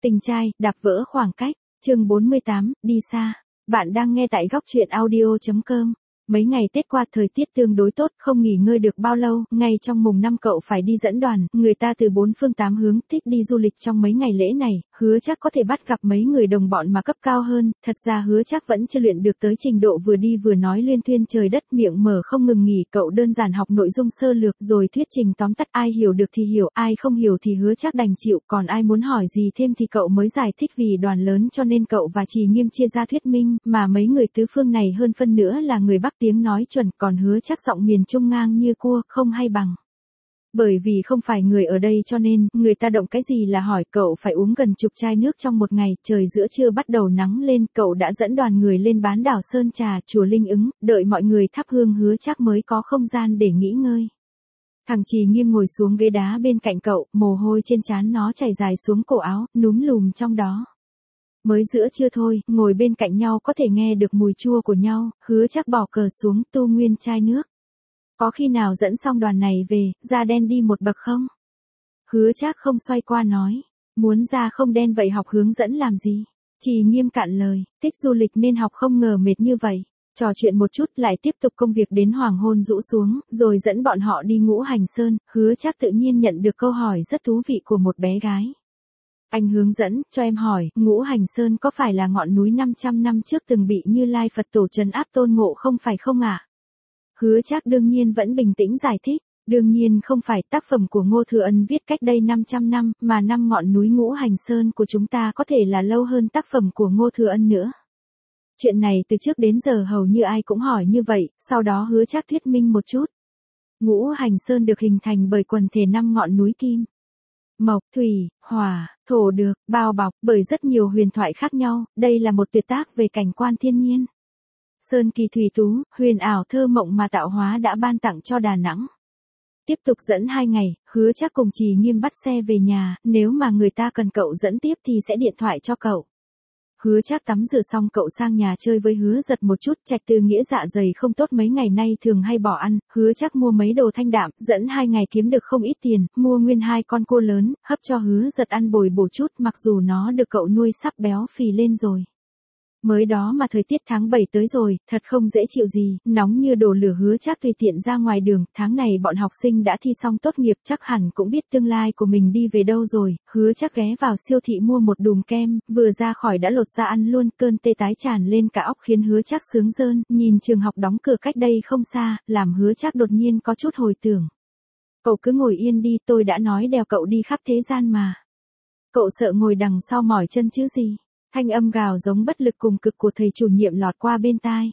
Tình trai, đạp vỡ khoảng cách, chương 48, đi xa. Bạn đang nghe tại góc truyện audio.com. Mấy ngày Tết qua thời tiết tương đối tốt, không nghỉ ngơi được bao lâu, ngay trong mùng 5 cậu phải đi dẫn đoàn, người ta từ bốn phương tám hướng thích đi du lịch trong mấy ngày lễ này, hứa chắc có thể bắt gặp mấy người đồng bọn mà cấp cao hơn, thật ra hứa chắc vẫn chưa luyện được tới trình độ vừa đi vừa nói luyên thuyên trời đất miệng mở không ngừng nghỉ, cậu đơn giản học nội dung sơ lược rồi thuyết trình tóm tắt, ai hiểu được thì hiểu, ai không hiểu thì hứa chắc đành chịu, còn ai muốn hỏi gì thêm thì cậu mới giải thích vì đoàn lớn cho nên cậu và Trì Nghiêm chia ra thuyết minh, mà mấy người tứ phương này hơn phân nữa là người Bắc tiếng nói chuẩn, còn hứa chắc giọng miền Trung ngang như cua, không hay bằng. Bởi vì không phải người ở đây cho nên, người ta động cái gì là hỏi, cậu phải uống gần chục chai nước trong một ngày, trời giữa trưa bắt đầu nắng lên, cậu đã dẫn đoàn người lên bán đảo Sơn Trà, chùa Linh Ứng, đợi mọi người thắp hương hứa chắc mới có không gian để nghỉ ngơi. Thằng Trì Nghiêm ngồi xuống ghế đá bên cạnh cậu, mồ hôi trên trán nó chảy dài xuống cổ áo, núm lùm trong đó. Mới giữa trưa thôi, ngồi bên cạnh nhau có thể nghe được mùi chua của nhau, hứa chắc bỏ cờ xuống tu nguyên chai nước. Có khi nào dẫn xong đoàn này về, da đen đi một bậc không? Hứa chắc không xoay qua nói, muốn da không đen vậy học hướng dẫn làm gì? Trì Nghiêm cạn lời, thích du lịch nên học không ngờ mệt như vậy. Trò chuyện một chút lại tiếp tục công việc đến hoàng hôn rũ xuống, rồi dẫn bọn họ đi Ngũ Hành Sơn, hứa chắc tự nhiên nhận được câu hỏi rất thú vị của một bé gái. Anh hướng dẫn, cho em hỏi, Ngũ Hành Sơn có phải là ngọn núi 500 năm trước từng bị Như Lai Phật Tổ trấn áp tôn ngộ không phải không ạ? Hứa chắc đương nhiên vẫn bình tĩnh giải thích, đương nhiên không phải, tác phẩm của Ngô Thừa Ân viết cách đây 500 năm, mà năm ngọn núi Ngũ Hành Sơn của chúng ta có thể là lâu hơn tác phẩm của Ngô Thừa Ân nữa. Chuyện này từ trước đến giờ hầu như ai cũng hỏi như vậy, sau đó hứa chắc thuyết minh một chút. Ngũ Hành Sơn được hình thành bởi quần thể 5 ngọn núi kim, mộc, thủy, hỏa, thổ được bao bọc bởi rất nhiều huyền thoại khác nhau, đây là một tuyệt tác về cảnh quan thiên nhiên. Sơn kỳ thủy tú, huyền ảo thơ mộng mà tạo hóa đã ban tặng cho Đà Nẵng. Tiếp tục dẫn 2 ngày, hứa chắc cùng Trì Nghiêm bắt xe về nhà, nếu mà người ta cần cậu dẫn tiếp thì sẽ điện thoại cho cậu. Hứa chắc tắm rửa xong cậu sang nhà chơi với Hứa Giật một chút, Trạch Từ Nghĩa dạ dày không tốt mấy ngày nay thường hay bỏ ăn, hứa chắc mua mấy đồ thanh đạm, dẫn 2 ngày kiếm được không ít tiền, mua nguyên 2 con cua lớn, hấp cho Hứa Giật ăn bồi bổ chút, mặc dù nó được cậu nuôi sắp béo phì lên rồi. Mới đó mà thời tiết tháng 7 tới rồi, thật không dễ chịu gì, nóng như đổ lửa, hứa chắc tùy tiện ra ngoài đường, tháng này bọn học sinh đã thi xong tốt nghiệp chắc hẳn cũng biết tương lai của mình đi về đâu rồi, hứa chắc ghé vào siêu thị mua một đùm kem, vừa ra khỏi đã lột ra ăn luôn, cơn tê tái tràn lên cả óc khiến hứa chắc sướng rơn, nhìn trường học đóng cửa cách đây không xa, làm hứa chắc đột nhiên có chút hồi tưởng. Cậu cứ ngồi yên đi, tôi đã nói đèo cậu đi khắp thế gian mà. Cậu sợ ngồi đằng sau mỏi chân chứ gì? Thanh âm gào giống bất lực cùng cực của thầy chủ nhiệm lọt qua bên tai.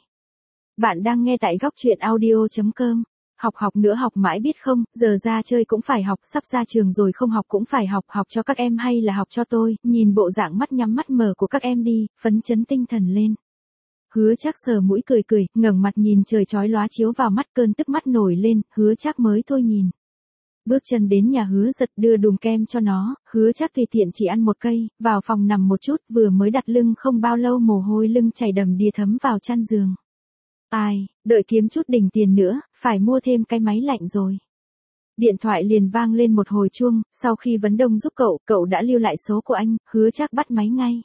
Bạn đang nghe tại góc truyện audio.com. Học nữa học mãi biết không, giờ ra chơi cũng phải học, sắp ra trường rồi không học cũng phải học, học cho các em hay là học cho tôi, nhìn bộ dạng mắt nhắm mắt mở của các em đi, phấn chấn tinh thần lên. Hứa chắc sờ mũi cười cười, ngẩng mặt nhìn trời chói lóa chiếu vào mắt, cơn tức mắt nổi lên, hứa chắc mới thôi nhìn. Bước chân đến nhà Hứa Giật đưa đùm kem cho nó, hứa chắc tùy tiện chỉ ăn một cây, vào phòng nằm một chút, vừa mới đặt lưng không bao lâu mồ hôi lưng chảy đầm đìa thấm vào chăn giường. Ai, đợi kiếm chút đỉnh tiền nữa, phải mua thêm cái máy lạnh rồi. Điện thoại liền vang lên một hồi chuông, sau khi vấn đông giúp cậu đã lưu lại số của anh, hứa chắc bắt máy ngay.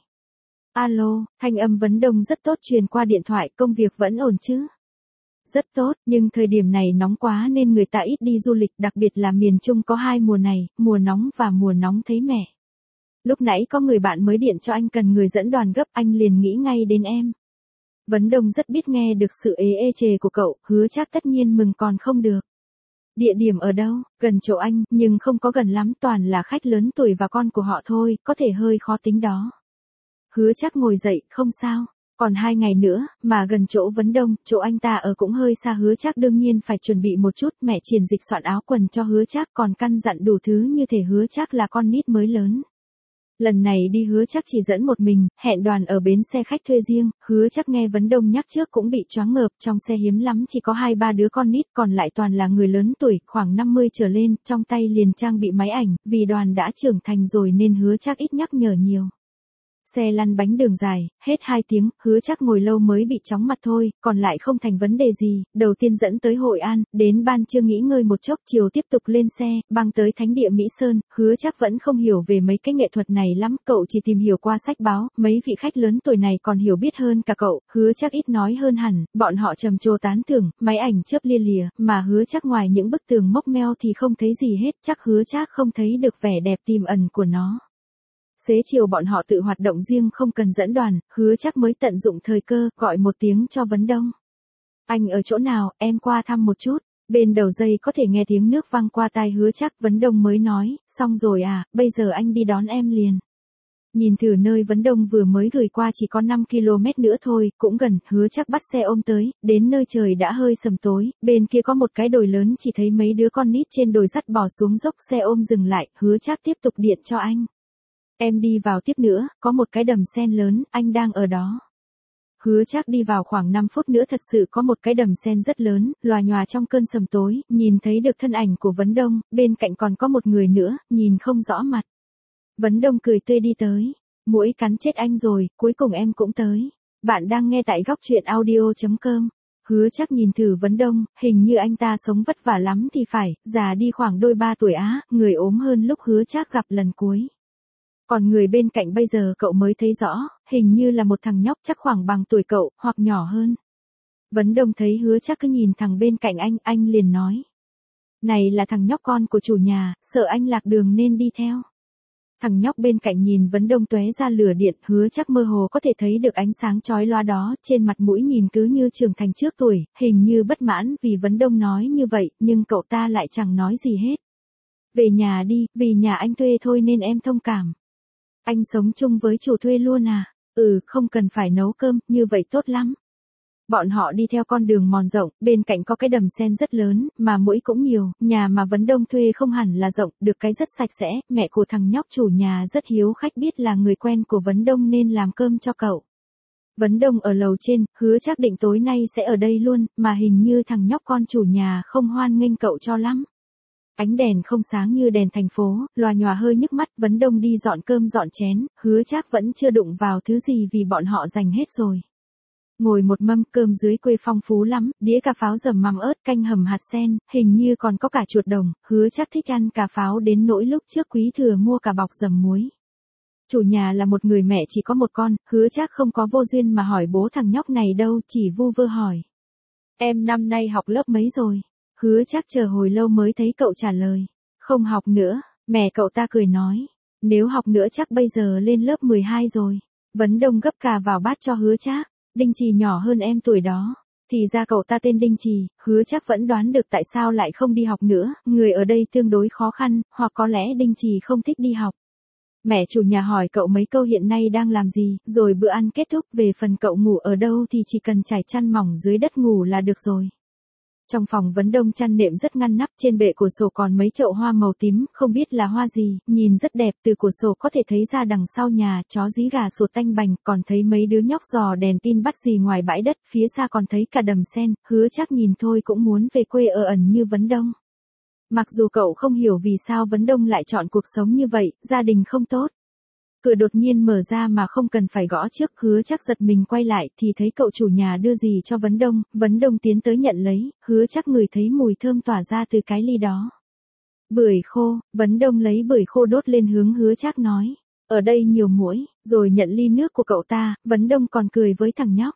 Alo, thanh âm vấn đông rất tốt truyền qua điện thoại, công việc vẫn ổn chứ? Rất tốt, nhưng thời điểm này nóng quá nên người ta ít đi du lịch, đặc biệt là miền Trung có 2 mùa này, mùa nóng và mùa nóng thấy mẻ. Lúc nãy có người bạn mới điện cho anh cần người dẫn đoàn gấp, anh liền nghĩ ngay đến em. Vấn Đông rất biết nghe được sự ê chề của cậu, hứa chắc tất nhiên mừng còn không được. Địa điểm ở đâu? Gần chỗ anh, nhưng không có gần lắm, toàn là khách lớn tuổi và con của họ thôi, có thể hơi khó tính đó. Hứa chắc ngồi dậy, không sao. Còn 2 ngày nữa, mà gần chỗ Vấn Đông, chỗ anh ta ở cũng hơi xa, hứa chắc đương nhiên phải chuẩn bị một chút, mẹ Triển Dịch soạn áo quần cho hứa chắc, còn căn dặn đủ thứ như thể hứa chắc là con nít mới lớn. Lần này đi hứa chắc chỉ dẫn một mình, hẹn đoàn ở bến xe khách thuê riêng, hứa chắc nghe Vấn Đông nhắc trước cũng bị choáng ngợp, trong xe hiếm lắm chỉ có 2-3 đứa con nít, còn lại toàn là người lớn tuổi, khoảng 50 trở lên, trong tay liền trang bị máy ảnh, vì đoàn đã trưởng thành rồi nên hứa chắc ít nhắc nhở nhiều. Xe lăn bánh đường dài, hết 2 tiếng, Hứa Trác ngồi lâu mới bị chóng mặt thôi, còn lại không thành vấn đề gì, đầu tiên dẫn tới Hội An, đến ban trưa nghỉ ngơi một chốc chiều tiếp tục lên xe, băng tới thánh địa Mỹ Sơn, Hứa Trác vẫn không hiểu về mấy cái nghệ thuật này lắm, cậu chỉ tìm hiểu qua sách báo, mấy vị khách lớn tuổi này còn hiểu biết hơn cả cậu, Hứa Trác ít nói hơn hẳn, bọn họ trầm trồ tán thưởng, máy ảnh chớp lia lìa, mà Hứa Trác ngoài những bức tường mốc meo thì không thấy gì hết, chắc Hứa Trác không thấy được vẻ đẹp tiềm ẩn của nó. Xế chiều bọn họ tự hoạt động riêng không cần dẫn đoàn, Hứa Trác mới tận dụng thời cơ, gọi một tiếng cho Vấn Đông. Anh ở chỗ nào, em qua thăm một chút. Bên đầu dây có thể nghe tiếng nước văng qua tai Hứa Trác, Vấn Đông mới nói, xong rồi à, bây giờ anh đi đón em liền. Nhìn thử nơi Vấn Đông vừa mới gửi qua chỉ có 5 km nữa thôi, cũng gần, Hứa Trác bắt xe ôm tới, đến nơi trời đã hơi sầm tối, bên kia có một cái đồi lớn chỉ thấy mấy đứa con nít trên đồi dắt bò xuống dốc, xe ôm dừng lại, Hứa Trác tiếp tục điện cho anh. Em đi vào tiếp nữa, có một cái đầm sen lớn, anh đang ở đó. Hứa Trác đi vào khoảng 5 phút nữa thật sự có một cái đầm sen rất lớn, lòa nhòa trong cơn sầm tối, nhìn thấy được thân ảnh của Vấn Đông, bên cạnh còn có một người nữa, nhìn không rõ mặt. Vấn Đông cười tươi đi tới. Muỗi cắn chết anh rồi, cuối cùng em cũng tới. Bạn đang nghe tại góc truyện audio.com. Hứa Trác nhìn thử Vấn Đông, hình như anh ta sống vất vả lắm thì phải, già đi khoảng đôi 3 tuổi á, người ốm hơn lúc Hứa Trác gặp lần cuối. Còn người bên cạnh bây giờ cậu mới thấy rõ, hình như là một thằng nhóc chắc khoảng bằng tuổi cậu, hoặc nhỏ hơn. Vấn Đông thấy Hứa Trác cứ nhìn thằng bên cạnh anh liền nói. Này là thằng nhóc con của chủ nhà, sợ anh lạc đường nên đi theo. Thằng nhóc bên cạnh nhìn Vấn Đông tóe ra lửa điện, Hứa Trác mơ hồ có thể thấy được ánh sáng chói lóa đó, trên mặt mũi nhìn cứ như trưởng thành trước tuổi, hình như bất mãn vì Vấn Đông nói như vậy, nhưng cậu ta lại chẳng nói gì hết. Về nhà đi, vì nhà anh thuê thôi nên em thông cảm. Anh sống chung với chủ thuê luôn à? Không cần phải nấu cơm, như vậy tốt lắm. Bọn họ đi theo con đường mòn rộng, bên cạnh có cái đầm sen rất lớn, mà muỗi cũng nhiều, nhà mà Vấn Đông thuê không hẳn là rộng, được cái rất sạch sẽ, mẹ của thằng nhóc chủ nhà rất hiếu khách biết là người quen của Vấn Đông nên làm cơm cho cậu. Vấn Đông ở lầu trên, Hứa Trác định tối nay sẽ ở đây luôn, mà hình như thằng nhóc con chủ nhà không hoan nghênh cậu cho lắm. Ánh đèn không sáng như đèn thành phố, lòa nhòa hơi nhức mắt, Vấn Đông đi dọn cơm dọn chén, Hứa Trác vẫn chưa đụng vào thứ gì vì bọn họ dành hết rồi. Ngồi một mâm cơm dưới quê phong phú lắm, đĩa cà pháo dầm mắm ớt canh hầm hạt sen, hình như còn có cả chuột đồng, Hứa Trác thích ăn cà pháo đến nỗi lúc trước Quý Thừa mua cả bọc dầm muối. Chủ nhà là một người mẹ chỉ có một con, Hứa Trác không có vô duyên mà hỏi bố thằng nhóc này đâu, chỉ vu vơ hỏi. Em năm nay học lớp mấy rồi? Hứa Trác chờ hồi lâu mới thấy cậu trả lời. Không học nữa, mẹ cậu ta cười nói. Nếu học nữa chắc bây giờ lên lớp 12 rồi. Vấn Đông gấp cà vào bát cho Hứa Trác. Đinh Trì nhỏ hơn em tuổi đó. Thì ra cậu ta tên Đinh Trì, Hứa Trác vẫn đoán được tại sao lại không đi học nữa, người ở đây tương đối khó khăn, hoặc có lẽ Đinh Trì không thích đi học. Mẹ chủ nhà hỏi cậu mấy câu hiện nay đang làm gì, rồi bữa ăn kết thúc, về phần cậu ngủ ở đâu thì chỉ cần trải chăn mỏng dưới đất ngủ là được rồi. Trong phòng Vấn Đông chăn nệm rất ngăn nắp, trên bệ cửa sổ còn mấy chậu hoa màu tím, không biết là hoa gì, nhìn rất đẹp, từ cửa sổ có thể thấy ra đằng sau nhà, chó dí gà sủa tanh bành, còn thấy mấy đứa nhóc dò đèn pin bắt gì ngoài bãi đất, phía xa còn thấy cả đầm sen, Hứa Trác nhìn thôi cũng muốn về quê ở ẩn như Vấn Đông. Mặc dù cậu không hiểu vì sao Vấn Đông lại chọn cuộc sống như vậy, gia đình không tốt. Cửa đột nhiên mở ra mà không cần phải gõ trước, Hứa Trác giật mình quay lại thì thấy cậu chủ nhà đưa gì cho Vấn Đông tiến tới nhận lấy, Hứa Trác ngửi thấy mùi thơm tỏa ra từ cái ly đó. Bưởi khô, Vấn Đông lấy bưởi khô đốt lên hướng Hứa Trác nói, ở đây nhiều muỗi, rồi nhận ly nước của cậu ta, Vấn Đông còn cười với thằng nhóc.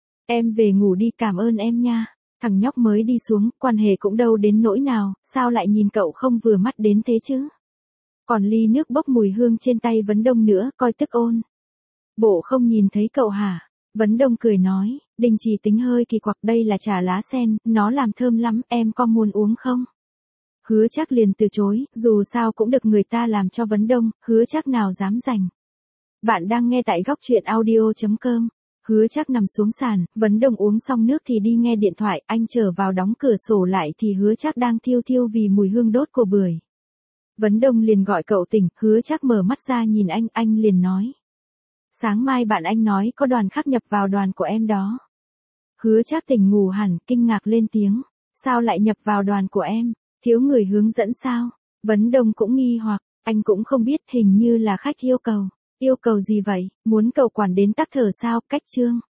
Em về ngủ đi, cảm ơn em nha. Thằng nhóc mới đi xuống, quan hệ cũng đâu đến nỗi nào, sao lại nhìn cậu không vừa mắt đến thế chứ? Còn ly nước bốc mùi hương trên tay Vấn Đông nữa, coi tức ôn. Bộ không nhìn thấy cậu hả? Vấn Đông cười nói, Đinh Trì tính hơi kỳ quặc, đây là trà lá sen, nó làm thơm lắm, em có muốn uống không? Hứa Trác liền từ chối, dù sao cũng được người ta làm cho Vấn Đông, Hứa Trác nào dám giành. Bạn đang nghe tại góc truyện audio.com. Hứa Trác nằm xuống sàn, Vấn Đông uống xong nước thì đi nghe điện thoại, anh trở vào đóng cửa sổ lại thì Hứa Trác đang thiêu thiêu vì mùi hương đốt của bưởi. Vấn Đông liền gọi cậu tỉnh, Hứa Trác mở mắt ra nhìn anh liền nói. Sáng mai bạn anh nói có đoàn khác nhập vào đoàn của em đó. Hứa Trác tỉnh ngủ hẳn, kinh ngạc lên tiếng. Sao lại nhập vào đoàn của em? Thiếu người hướng dẫn sao? Vấn Đông cũng nghi hoặc, anh cũng không biết, hình như là khách yêu cầu. Yêu cầu gì vậy, muốn cậu quản đến tắc thở sao, cách chương.